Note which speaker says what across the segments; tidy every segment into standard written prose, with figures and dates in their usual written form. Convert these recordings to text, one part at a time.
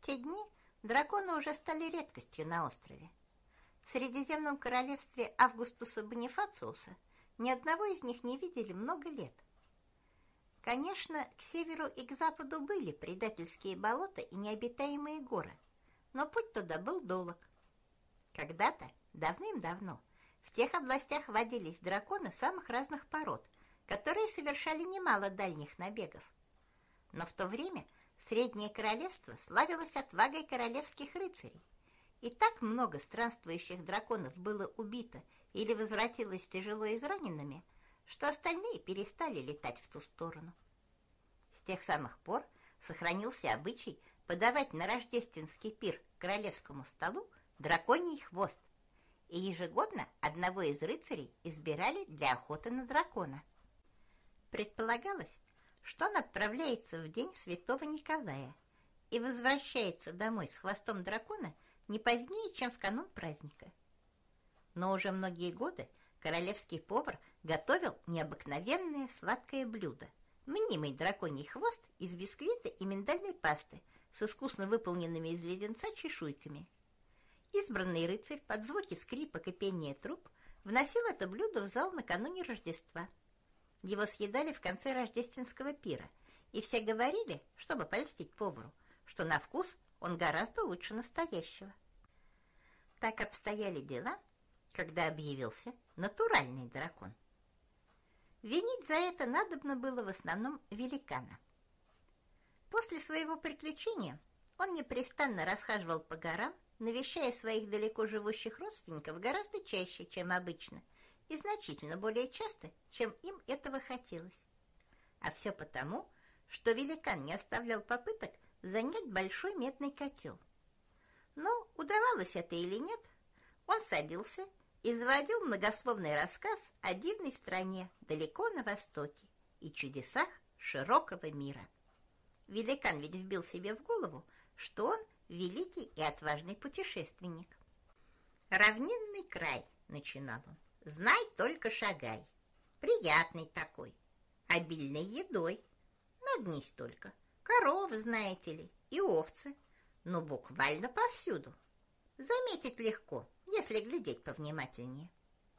Speaker 1: те дни драконы уже стали редкостью на острове. В Средиземном королевстве Августуса Бонифациуса ни одного из них не видели много лет. Конечно, к северу и к западу были предательские болота и необитаемые горы, но путь туда был долг. Когда-то, давным-давно, в тех областях водились драконы самых разных пород, которые совершали немало дальних набегов. Но в то время Среднее Королевство славилось отвагой королевских рыцарей, и так много странствующих драконов было убито или возвратилось тяжело израненными, что остальные перестали летать в ту сторону. С тех самых пор сохранился обычай подавать на рождественский пир к королевскому столу драконий хвост, и ежегодно одного из рыцарей избирали для охоты на дракона. Предполагалось, что он отправляется в день Святого Николая и возвращается домой с хвостом дракона не позднее, чем в канун праздника. Но уже многие годы королевский повар готовил необыкновенное сладкое блюдо – мнимый драконий хвост из бисквита и миндальной пасты с искусно выполненными из леденца чешуйками. Избранный рыцарь под звуки скрипок и пения труб вносил это блюдо в зал накануне Рождества. Его съедали в конце рождественского пира, и все говорили, чтобы польстить повару, что на вкус он гораздо лучше настоящего. Так обстояли дела, когда объявился натуральный дракон. Винить за это надобно было в основном великана. После своего приключения он непрестанно расхаживал по горам, навещая своих далеко живущих родственников гораздо чаще, чем обычно, и значительно более часто, чем им этого хотелось. А все потому, что великан не оставлял попыток занять большой медный котел. Но удавалось это или нет, он садился и заводил многословный рассказ о дивной стране далеко на востоке и чудесах широкого мира. Великан ведь вбил себе в голову, что он великий и отважный путешественник. «Равнинный край», — начинал он, — «знай, только шагай. Приятный такой, обильной едой. Нагнись только, коров, знаете ли, и овцы, но буквально повсюду. Заметить легко, если глядеть повнимательнее».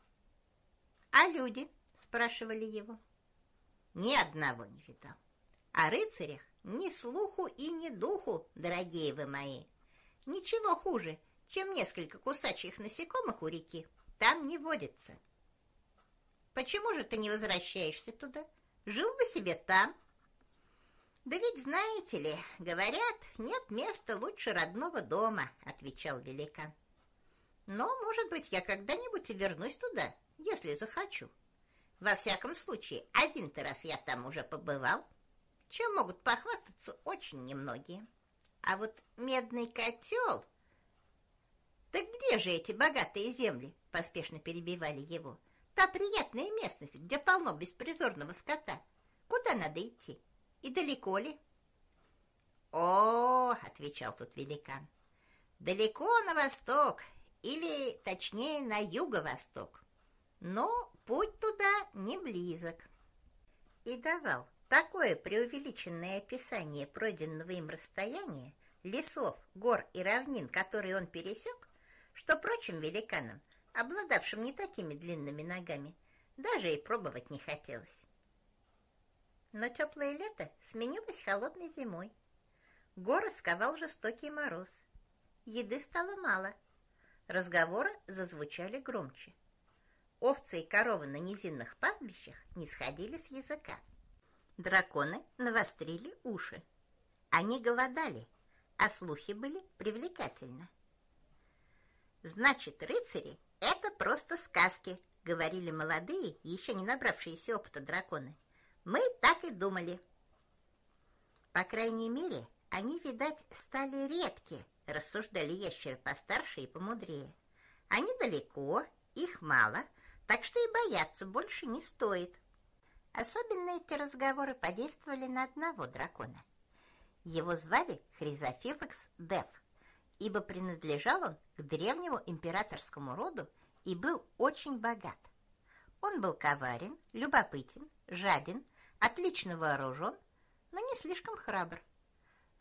Speaker 1: «А люди?» — спрашивали его. «Ни одного не видал. О рыцарях ни слуху и ни духу, дорогие вы мои. Ничего хуже, чем несколько кусачих насекомых у реки, там не водится». «Почему же ты не возвращаешься туда? Жил бы себе там». «Да ведь, знаете ли, говорят, нет места лучше родного дома», — отвечал великан. «Но, может быть, я когда-нибудь и вернусь туда, если захочу. Во всяком случае, один-то раз я там уже побывал, чем могут похвастаться очень немногие. А вот медный котел...» «Так где же эти богатые земли?» — поспешно перебивали его. «Та приятная местность, где полно беспризорного скота. Куда надо идти? И далеко ли?» «О, — отвечал тут великан, — далеко на восток, или, точнее, на юго-восток. Но путь туда не близок». И давал такое преувеличенное описание пройденного им расстояния, лесов, гор и равнин, которые он пересек, что прочим великанам, обладавшим не такими длинными ногами, даже и пробовать не хотелось. Но теплое лето сменилось холодной зимой. Горы сковал жестокий мороз. Еды стало мало. Разговоры зазвучали громче. Овцы и коровы на низинных пастбищах не сходили с языка. Драконы навострили уши. Они голодали, а слухи были привлекательны. «Значит, рыцари — это просто сказки», — говорили молодые, еще не набравшиеся опыта драконы. «Мы так и думали». «По крайней мере, они, видать, стали редки», — рассуждали ящеры постарше и помудрее. «Они далеко, их мало, так что и бояться больше не стоит». Особенно эти разговоры подействовали на одного дракона. Его звали Хризофилакс Деф, ибо принадлежал он к древнему императорскому роду и был очень богат. Он был коварен, любопытен, жаден, отлично вооружен, но не слишком храбр.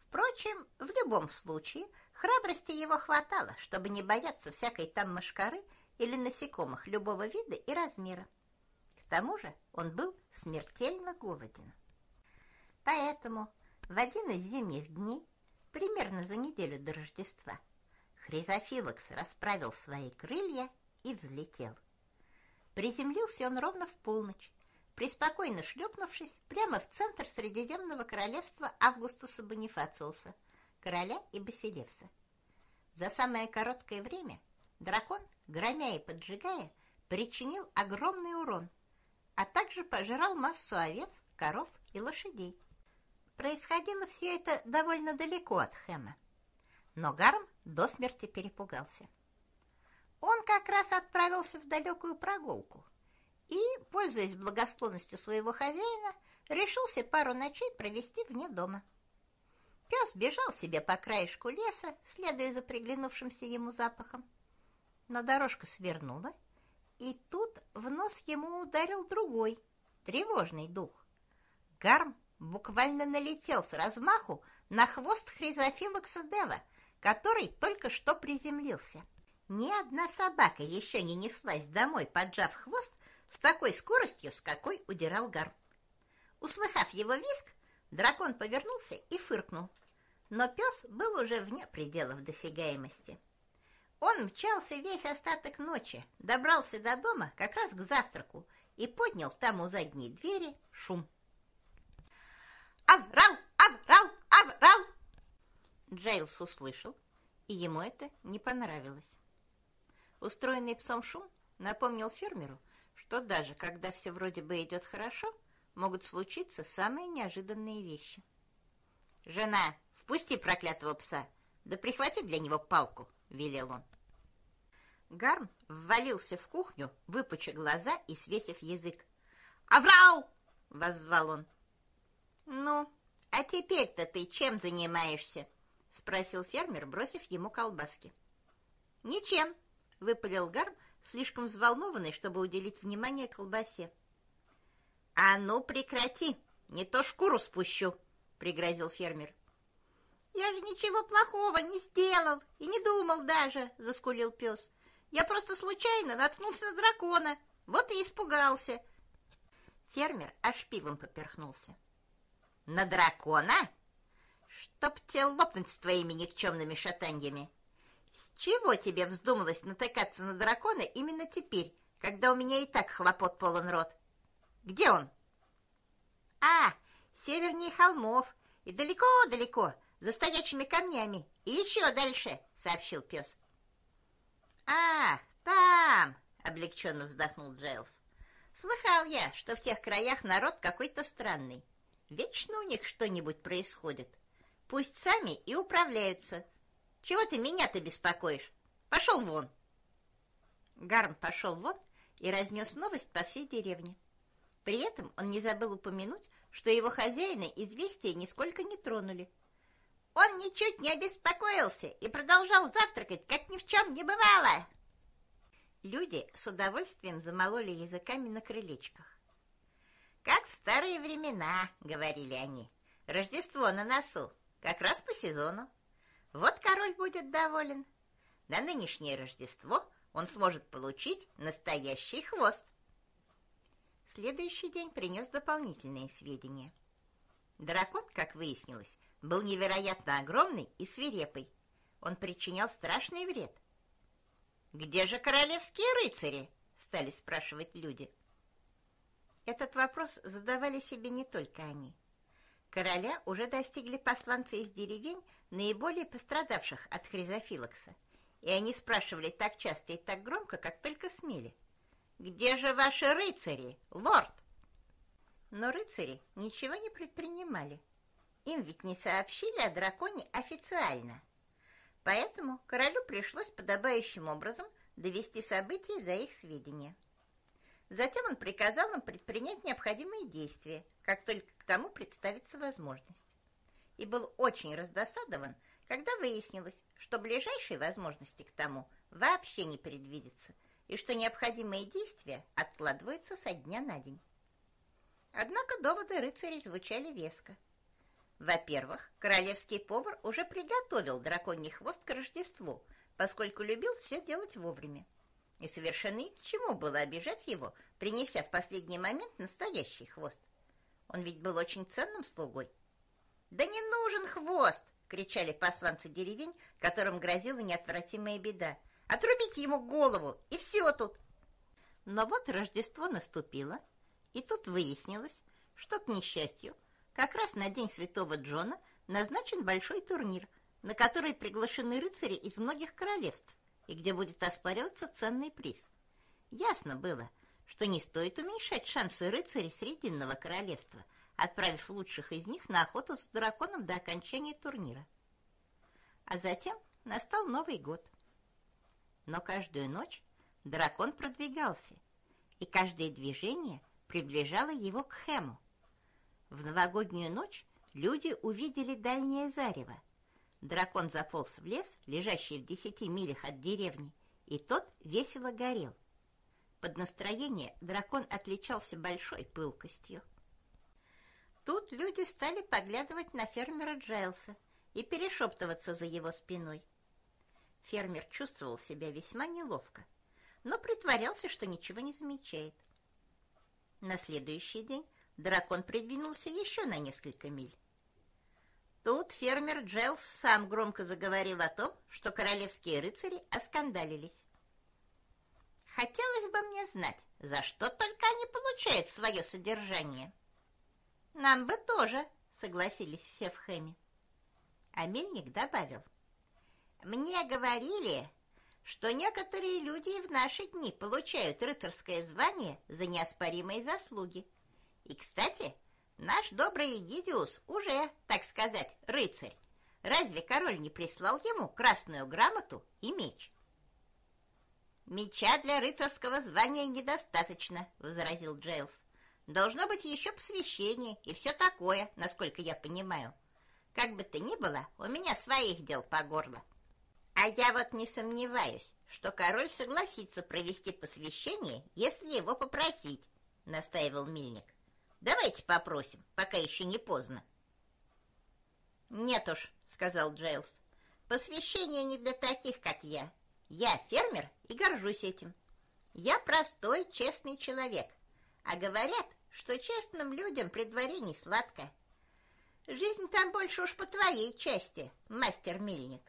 Speaker 1: Впрочем, в любом случае, храбрости его хватало, чтобы не бояться всякой там мошкары или насекомых любого вида и размера. К тому же он был смертельно голоден. Поэтому в один из зимних дней, примерно за неделю до Рождества, Хризофилакс расправил свои крылья и взлетел. Приземлился он ровно в полночь, преспокойно шлепнувшись прямо в центр Средиземного королевства Августуса Бонифациуса, короля и Басилевса. За самое короткое время дракон, громя и поджигая, причинил огромный урон, а также пожирал массу овец, коров и лошадей. Происходило все это довольно далеко от Хэма, но Гарм до смерти перепугался. Он как раз отправился в далекую прогулку и, пользуясь благосклонностью своего хозяина, решился пару ночей провести вне дома. Пес бежал себе по краешку леса, следуя за приглянувшимся ему запахом. Но дорожка свернула, и тут в нос ему ударил другой, тревожный дух. Гарм буквально налетел с размаху на хвост Хризофилакса Дева, который только что приземлился. Ни одна собака еще не неслась домой, поджав хвост, с такой скоростью, с какой удирал Гарм. Услыхав его визг, дракон повернулся и фыркнул, но пес был уже вне пределов досягаемости. Он мчался весь остаток ночи, добрался до дома как раз к завтраку и поднял там у задней двери шум. «Аврал! Аврал! Аврал!» Джейлс услышал, и ему это не понравилось. Устроенный псом шум напомнил фермеру, что даже когда все вроде бы идет хорошо, могут случиться самые неожиданные вещи. «Жена, впусти проклятого пса, да прихвати для него палку», — велел он. Гарм ввалился в кухню, выпучив глаза и свесив язык. «Аврал!» — воззвал он. «Ну, а теперь-то ты чем занимаешься?» — спросил фермер, бросив ему колбаски. «Ничем», — выпалил Гарм, слишком взволнованный, чтобы уделить внимание колбасе. «А ну прекрати, не то шкуру спущу», — пригрозил фермер. «Я же ничего плохого не сделал и не думал даже», — заскулил пес. «Я просто случайно наткнулся на дракона, вот и испугался». Фермер аж пивом поперхнулся. «На дракона? Чтоб тебе лопнуть с твоими никчемными шатаньями! С чего тебе вздумалось натыкаться на дракона именно теперь, когда у меня и так хлопот полон рот? Где он?» «А, севернее холмов и далеко-далеко, за стоячими камнями, и еще дальше», — сообщил пес. «А, там!» — облегченно вздохнул Джейлс. «Слыхал я, что в тех краях народ какой-то странный. Вечно у них что-нибудь происходит. Пусть сами и управляются. Чего ты меня-то беспокоишь? Пошел вон!» Гарм пошел вон и разнес новость по всей деревне. При этом он не забыл упомянуть, что его хозяина известия нисколько не тронули. Он ничуть не обеспокоился и продолжал завтракать, как ни в чем не бывало. Люди с удовольствием замололи языками на крылечках. «Как в старые времена», — говорили они, — «Рождество на носу, как раз по сезону. Вот король будет доволен. На нынешнее Рождество он сможет получить настоящий хвост». Следующий день принес дополнительные сведения. Дракон, как выяснилось, был невероятно огромный и свирепый. Он причинял страшный вред. «Где же королевские рыцари?» — стали спрашивать люди. Этот вопрос задавали себе не только они. Короля уже достигли посланцы из деревень, наиболее пострадавших от Хризофилакса, и они спрашивали так часто и так громко, как только смели. «Где же ваши рыцари, лорд?» Но рыцари ничего не предпринимали. Им ведь не сообщили о драконе официально. Поэтому королю пришлось подобающим образом довести события до их сведения. Затем он приказал им предпринять необходимые действия, как только к тому представится возможность. И был очень раздосадован, когда выяснилось, что ближайшей возможности к тому вообще не предвидится, и что необходимые действия откладываются со дня на день. Однако доводы рыцарей звучали веско. Во-первых, королевский повар уже приготовил драконий хвост к Рождеству, поскольку любил все делать вовремя. И совершенно ни к чему было обижать его, принеся в последний момент настоящий хвост. Он ведь был очень ценным слугой. «Да не нужен хвост!» — кричали посланцы деревень, которым грозила неотвратимая беда. «Отрубите ему голову, и все тут!» Но вот Рождество наступило, и тут выяснилось, что, к несчастью, как раз на День Святого Джона назначен большой турнир, на который приглашены рыцари из многих королевств, и где будет оспариваться ценный приз. Ясно было, что не стоит уменьшать шансы рыцарей Срединного королевства, отправив лучших из них на охоту с драконом до окончания турнира. А затем настал Новый год. Но каждую ночь дракон продвигался, и каждое движение приближало его к Хэму. В новогоднюю ночь люди увидели дальнее зарево. Дракон заполз в лес, лежащий в 10 милях от деревни, и тот весело горел. Под настроение дракон отличался большой пылкостью. Тут люди стали поглядывать на фермера Джайлса и перешептываться за его спиной. Фермер чувствовал себя весьма неловко, но притворялся, что ничего не замечает. На следующий день дракон придвинулся еще на несколько миль. Тут фермер Джайлс сам громко заговорил о том, что королевские рыцари оскандалились. «Хотелось бы мне знать, за что только они получают свое содержание». «Нам бы тоже», — согласились все в Хэме. А мельник добавил: «Мне говорили, что некоторые люди и в наши дни получают рыцарское звание за неоспоримые заслуги. И, кстати, наш добрый Эгидиус уже, так сказать, рыцарь. Разве король не прислал ему красную грамоту и меч?» «Меча для рыцарского звания недостаточно», — возразил Джейлс. «Должно быть еще посвящение и все такое, насколько я понимаю. Как бы то ни было, у меня своих дел по горло». «А я вот не сомневаюсь, что король согласится провести посвящение, если его попросить», — настаивал мельник. «Давайте попросим, пока еще не поздно». «Нет уж», — сказал Джейлс, — «посвящение не для таких, как я. Я фермер и горжусь этим. Я простой, честный человек, а говорят, что честным людям при дворе не сладко. Жизнь там больше уж по твоей части, мастер-мельник».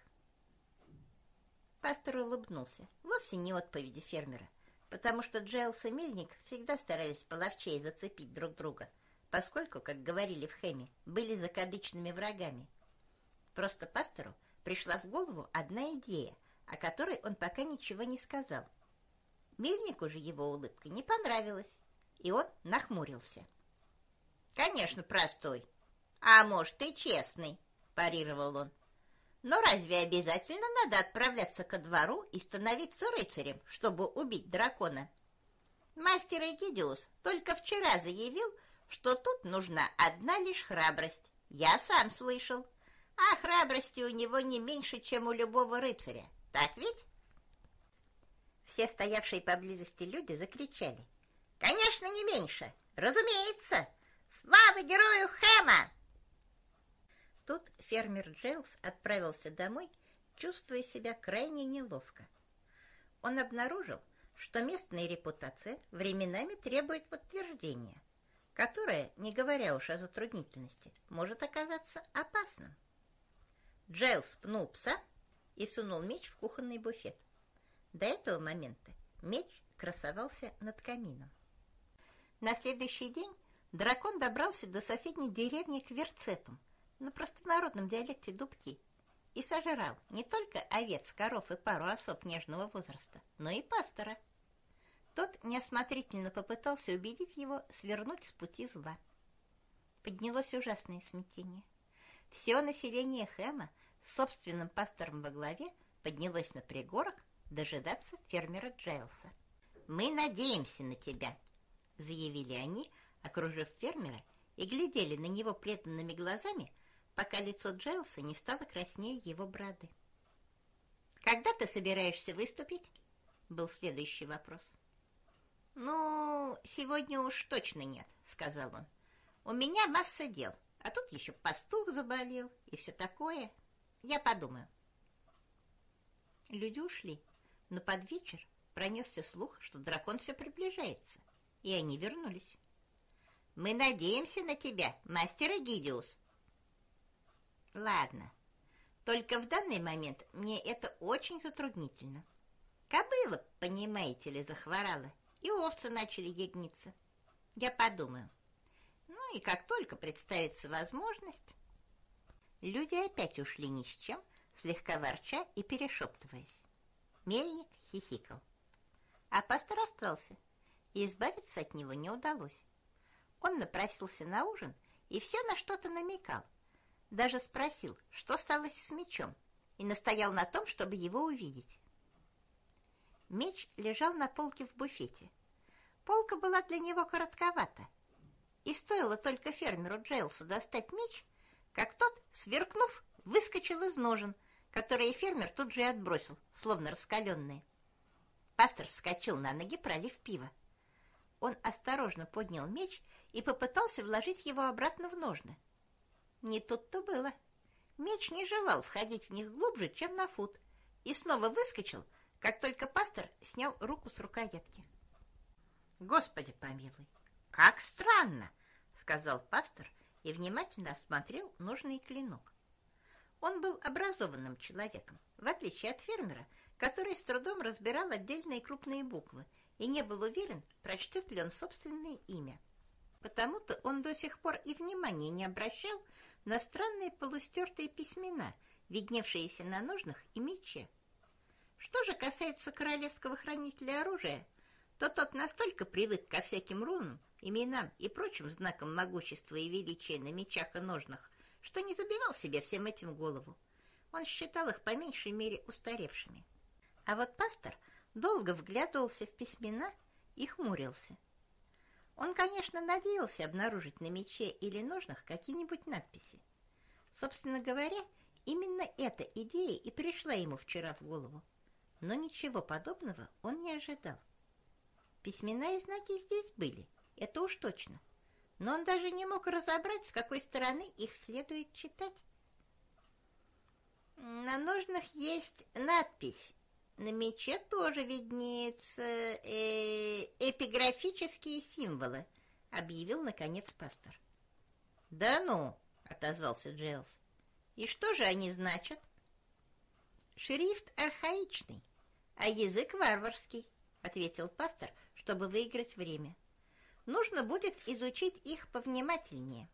Speaker 1: Пастор улыбнулся, вовсе не отповеди фермера, потому что Джейлс и мельник всегда старались половчее зацепить друг друга, поскольку, как говорили в Хэме, были закадычными врагами. Просто пастору пришла в голову одна идея, о которой он пока ничего не сказал. Мельнику же его улыбка не понравилась, и он нахмурился. «Конечно, простой, а может и честный», – парировал он. «Но разве обязательно надо отправляться ко двору и становиться рыцарем, чтобы убить дракона? Мастер Эгидиус только вчера заявил, что тут нужна одна лишь храбрость. Я сам слышал. А храбрости у него не меньше, чем у любого рыцаря. Так ведь?» Все стоявшие поблизости люди закричали: «Конечно, не меньше! Разумеется! Слава герою Хэма!» Тут фермер Джейлс отправился домой, чувствуя себя крайне неловко. Он обнаружил, что местная репутация временами требует подтверждения, которое, не говоря уж о затруднительности, может оказаться опасным. Джейлс пнул пса и сунул меч в кухонный буфет. До этого момента меч красовался над камином. На следующий день дракон добрался до соседней деревни Кверцетум, на простонародном диалекте Дубки, и сожрал не только овец, коров и пару особ нежного возраста, но и пастора. Тот неосмотрительно попытался убедить его свернуть с пути зла. Поднялось ужасное смятение. Все население Хэма с собственным пастором во главе поднялось на пригорок дожидаться фермера Джейлса. «Мы надеемся на тебя», — заявили они, окружив фермера, и глядели на него преданными глазами, пока лицо Джейлса не стало краснее его бороды. «Когда ты собираешься выступить?» — был следующий вопрос. «Ну, сегодня уж точно нет», — сказал он. «У меня масса дел, А тут еще пастух заболел и все такое. Я подумаю. Люди ушли, но под вечер пронесся слух, что дракон все приближается, и они вернулись. «Мы надеемся на тебя, мастер Эгидиус». «Ладно, только в данный момент мне это очень затруднительно. Кобыла, понимаете ли, захворала, и овцы начали ягниться. Я подумаю. Ну и как только представится возможность...» Люди опять ушли ни с чем, слегка ворча и перешептываясь. Мельник хихикал. А пастор остался, и избавиться от него не удалось. Он напросился на ужин и все на что-то намекал. Даже спросил, что стало с мечом, и настоял на том, чтобы его увидеть. Меч лежал на полке в буфете. Полка была для него коротковата, и стоило только фермеру Джейлсу достать меч, как тот, сверкнув, выскочил из ножен, которые фермер тут же и отбросил, словно раскаленные. Пастор вскочил на ноги, пролив пиво. Он осторожно поднял меч и попытался вложить его обратно в ножны. Не тут-то было. Меч не желал входить в них глубже, чем на фут, и снова выскочил, как только пастор снял руку с рукоятки. «Господи помилуй, как странно!» — сказал пастор и внимательно осмотрел ножный клинок. Он был образованным человеком, в отличие от фермера, который с трудом разбирал отдельные крупные буквы и не был уверен, прочтет ли он собственное имя. Потому-то он до сих пор и внимания не обращал на странные полустертые письмена, видневшиеся на ножнах и мече. Что же касается королевского хранителя оружия, то тот настолько привык ко всяким рунам, именам и прочим знакам могущества и величия на мечах и ножнах, что не забивал себе всем этим голову. Он считал их по меньшей мере устаревшими. А вот пастор долго вглядывался в письмена и хмурился. Он, конечно, надеялся обнаружить на мече или ножнах какие-нибудь надписи. Собственно говоря, именно эта идея и пришла ему вчера в голову. Но ничего подобного он не ожидал. Письмена и знаки здесь были, это уж точно. Но он даже не мог разобрать, с какой стороны их следует читать. На ножнах есть надпись. На мече тоже виднеются эпиграфические символы, объявил, наконец, пастор. «Да ну!» — отозвался Джейлс. «И что же они значат?» «Шрифт архаичный, а язык варварский», — ответил пастор, чтобы выиграть время. «Нужно будет изучить их повнимательнее».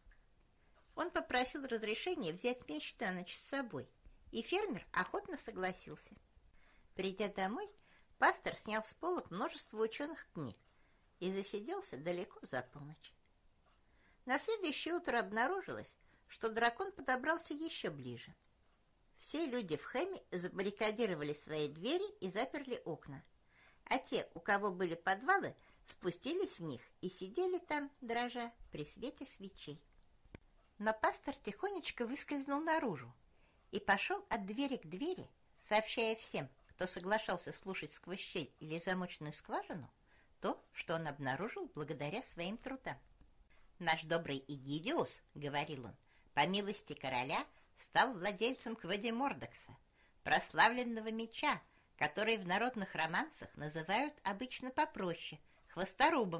Speaker 1: Он попросил разрешения взять меч на ночь с собой, и фермер охотно согласился. Придя домой, пастор снял с полок множество ученых книг и засиделся далеко за полночь. На следующее утро обнаружилось, что дракон подобрался еще ближе. Все люди в Хэме забаррикадировали свои двери и заперли окна, а те, у кого были подвалы, спустились в них и сидели там, дрожа, при свете свечей. Но пастор тихонечко выскользнул наружу и пошел от двери к двери, сообщая всем, кто соглашался слушать сквозь щель или замочную скважину, то, что он обнаружил благодаря своим трудам. «Наш добрый Эгидиус, — говорил он, — по милости короля стал владельцем Квадимордокса, прославленного меча, который в народных романсах называют обычно попроще — хвосторубом».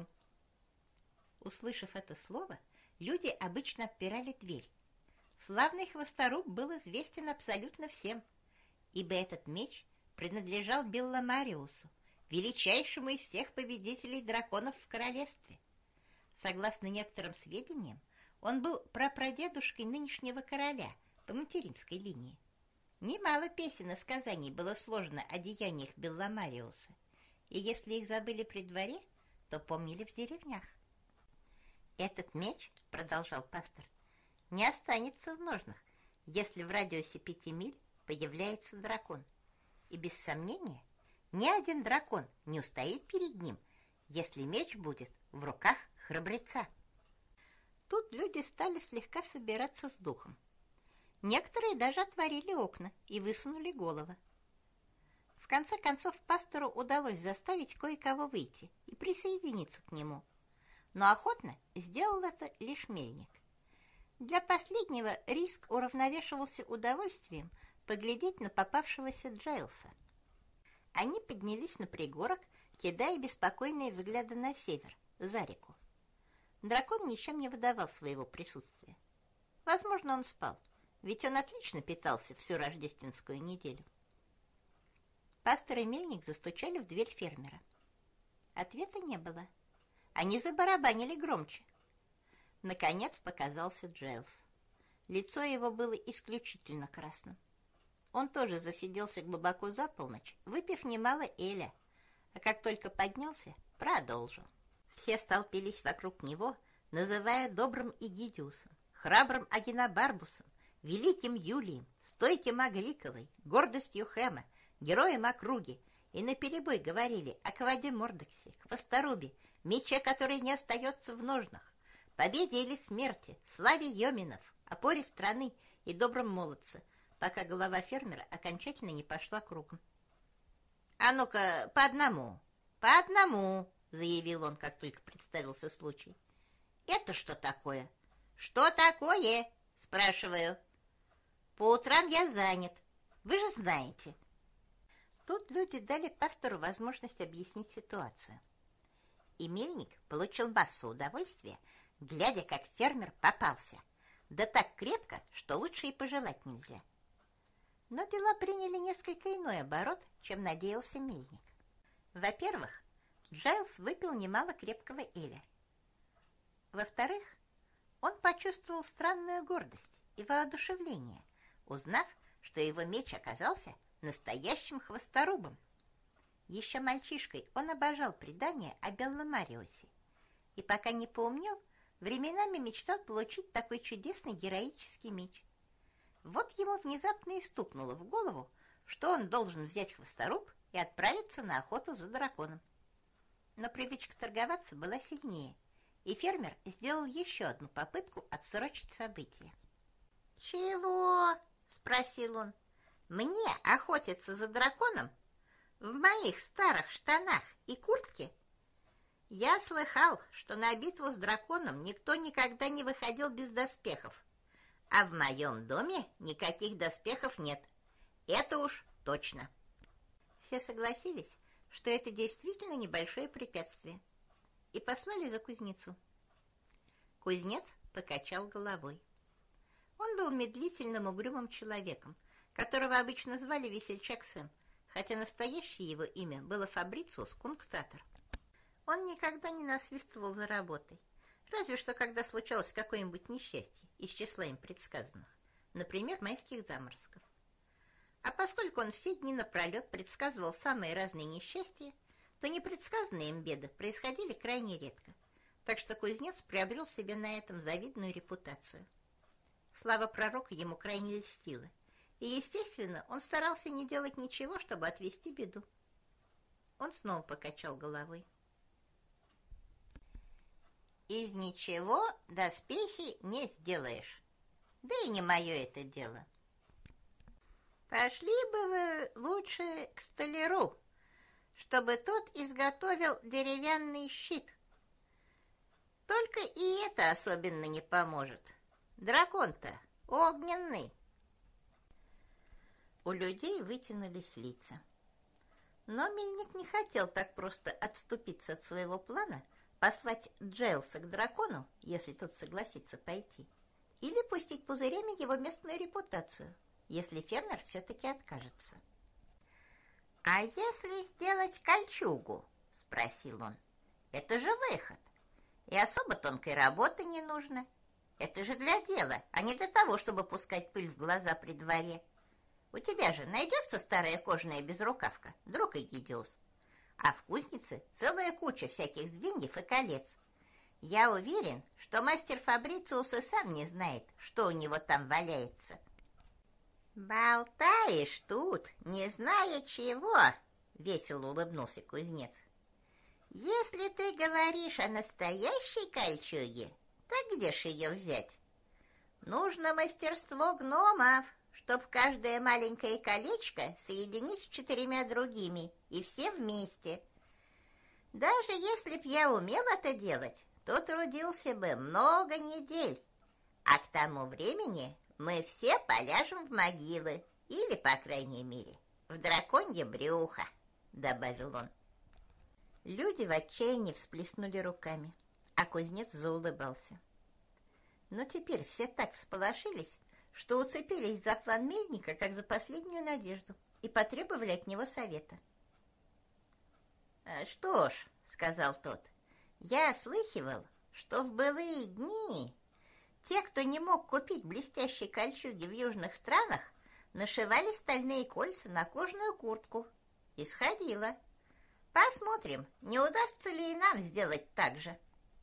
Speaker 1: Услышав это слово, люди обычно отпирали дверь. Славный хвосторуб был известен абсолютно всем, ибо этот меч принадлежал Белломариусу, величайшему из всех победителей драконов в королевстве. Согласно некоторым сведениям, он был прапрадедушкой нынешнего короля по материнской линии. Немало песен и сказаний было сложено о деяниях Белломариуса, и если их забыли при дворе, то помнили в деревнях. «Этот меч, — продолжал пастор, — не останется в ножнах, если в радиусе 5 миль появляется дракон. И без сомнения, ни один дракон не устоит перед ним, если меч будет в руках храбреца». Тут люди стали слегка собираться с духом. Некоторые даже отворили окна и высунули головы. В конце концов пастору удалось заставить кое-кого выйти и присоединиться к нему, но охотно сделал это лишь мельник. Для последнего риск уравновешивался удовольствием поглядеть на попавшегося Джайлса. Они поднялись на пригорок, кидая беспокойные взгляды на север, за реку. Дракон ничем не выдавал своего присутствия. Возможно, он спал, ведь он отлично питался всю рождественскую неделю. Пастор и мельник застучали в дверь фермера. Ответа не было. Они забарабанили громче. Наконец показался Джайлс. Лицо его было исключительно красным. Он тоже засиделся глубоко за полночь, выпив немало эля, а как только поднялся, продолжил. Все столпились вокруг него, называя добрым Игидиусом, храбрым Агенобарбусом, великим Юлием, стойким Агриколой, гордостью Хэма, героем округи, и наперебой говорили о Кваде-Мордексе, Хвосторубе, мече, который не остается в ножнах, победе или смерти, славе Йоминов, опоре страны и добром молодце, пока голова фермера окончательно не пошла кругом. «А ну-ка, по одному, — заявил он, как только представился случай. «Это что такое?» «Что такое?» — спрашиваю. «По утрам я занят. Вы же знаете». Тут люди дали пастору возможность объяснить ситуацию. И мельник получил массу удовольствия, глядя, как фермер попался. Да так крепко, что лучше и пожелать нельзя. Но дела приняли несколько иной оборот, чем надеялся мельник. Во-первых, Джайлс выпил немало крепкого эля. Во-вторых, он почувствовал странную гордость и воодушевление, узнав, что его меч оказался настоящим хвосторубом. Еще мальчишкой он обожал предания о Белломариусе, и пока не поумнел, временами мечтал получить такой чудесный героический меч. Вот ему внезапно и стукнуло в голову, что он должен взять хвосторуб и отправиться на охоту за драконом. Но привычка торговаться была сильнее, и фермер сделал еще одну попытку отсрочить события. «Чего?» — спросил он. «Мне охотиться за драконом? В моих старых штанах и куртке? Я слыхал, что на битву с драконом никто никогда не выходил без доспехов, а в моем доме никаких доспехов нет. Это уж точно». Все согласились, что это действительно небольшое препятствие, и послали за кузнецу. Кузнец покачал головой. Он был медлительным, угрюмым человеком, которого обычно звали Весельчак Сэм, хотя настоящее его имя было Фабрициус Кунктатор. Он никогда не насвистывал за работой, разве что когда случалось какое-нибудь несчастье из числа им предсказанных, например, майских заморозков. А поскольку он все дни напролет предсказывал самые разные несчастья, то непредсказанные им беды происходили крайне редко, так что кузнец приобрел себе на этом завидную репутацию. Слава пророка ему крайне льстила, и, естественно, он старался не делать ничего, чтобы отвести беду. Он снова покачал головой. «Из ничего доспехи не сделаешь, да и не мое это дело. Пошли бы вы лучше к столяру, чтобы тот изготовил деревянный щит. Только и это особенно не поможет. Дракон-то огненный». У людей вытянулись лица. Но мельник не хотел так просто отступиться от своего плана, послать Джайлса к дракону, если тот согласится пойти, или пустить пузырями его местную репутацию, если фермер все-таки откажется. «А если сделать кольчугу?» — спросил он. «Это же выход, и особо тонкой работы не нужно. Это же для дела, а не для того, чтобы пускать пыль в глаза при дворе. У тебя же найдется старая кожаная безрукавка, друг Игидиус, а в кузнице целая куча всяких звеньев и колец. Я уверен, что мастер Фабрициус и сам не знает, что у него там валяется». «Болтаешь тут, не зная чего», — весело улыбнулся кузнец. «Если ты говоришь о настоящей кольчуге, так где ж ее взять? Нужно мастерство гномов, чтоб каждое маленькое колечко соединить с 4 другими, и все вместе. Даже если б я умел это делать, то трудился бы много недель. А к тому времени мы все поляжем в могилы, или, по крайней мере, в драконье брюхо, добавил он. Люди в отчаянии всплеснули руками, а кузнец заулыбался. Но теперь все так всполошились, что уцепились за план мельника, как за последнюю надежду, и потребовали от него совета. «Что ж», — сказал тот, — «я слыхивал, что в былые дни те, кто не мог купить блестящие кольчуги в южных странах, нашивали стальные кольца на кожаную куртку. И сходило. Посмотрим, не удастся ли и нам сделать так же».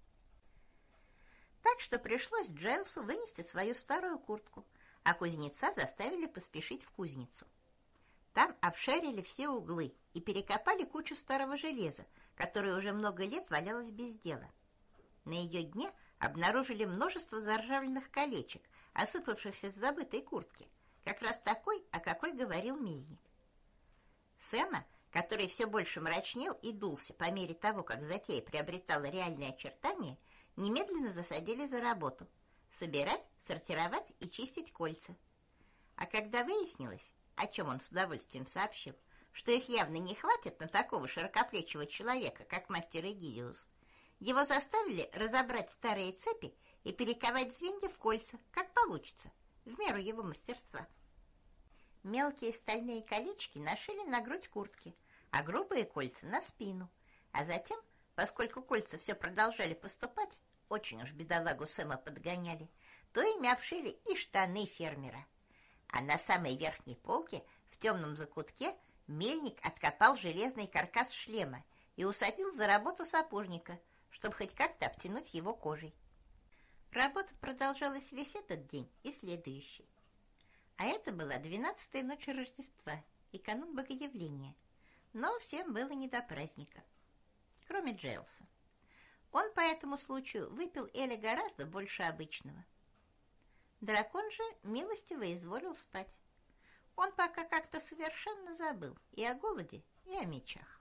Speaker 1: Так что пришлось Джайлсу вынести свою старую куртку, а кузнеца заставили поспешить в кузницу. Там обшарили все углы и перекопали кучу старого железа, которое уже много лет валялось без дела. На ее дне обнаружили множество заржавленных колечек, осыпавшихся с забытой куртки, как раз такой, о какой говорил мельник. Сэма, который все больше мрачнел и дулся по мере того, как затея приобретала реальные очертания, немедленно засадили за работу – собирать, сортировать и чистить кольца. А когда выяснилось, о чем он с удовольствием сообщил, что их явно не хватит на такого широкоплечего человека, как мастер Эгидиус, его заставили разобрать старые цепи и перековать звенья в кольца, как получится, в меру его мастерства. Мелкие стальные колечки нашили на грудь куртки, а грубые кольца на спину, а затем, поскольку кольца все продолжали поступать, очень уж бедолагу Сэма подгоняли, то ими обшили и штаны фермера. А на самой верхней полке, в темном закутке, мельник откопал железный каркас шлема и усадил за работу сапожника, чтобы хоть как-то обтянуть его кожей. Работа продолжалась весь этот день и следующий. А это была 12-я ночь Рождества и канун Богоявления, но всем было не до праздника, кроме Джейлса. Он по этому случаю выпил эля гораздо больше обычного. Дракон же милостиво изволил спать. Он пока как-то совершенно забыл и о голоде, и о мечах.